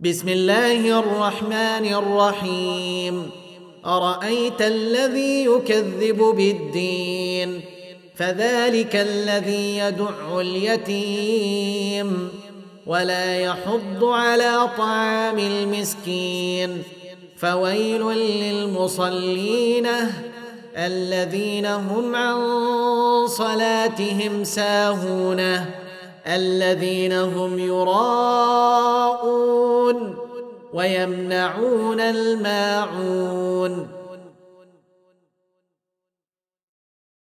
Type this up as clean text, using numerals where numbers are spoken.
بسم الله الرحمن الرحيم. أرأيت الذي يكذب بالدين فذلك الذي يدع اليتيم ولا يحض على طعام المسكين فويل للمصلين الذين هم عن صلاتهم ساهون الذين هم يراءون ويمنعون الماعون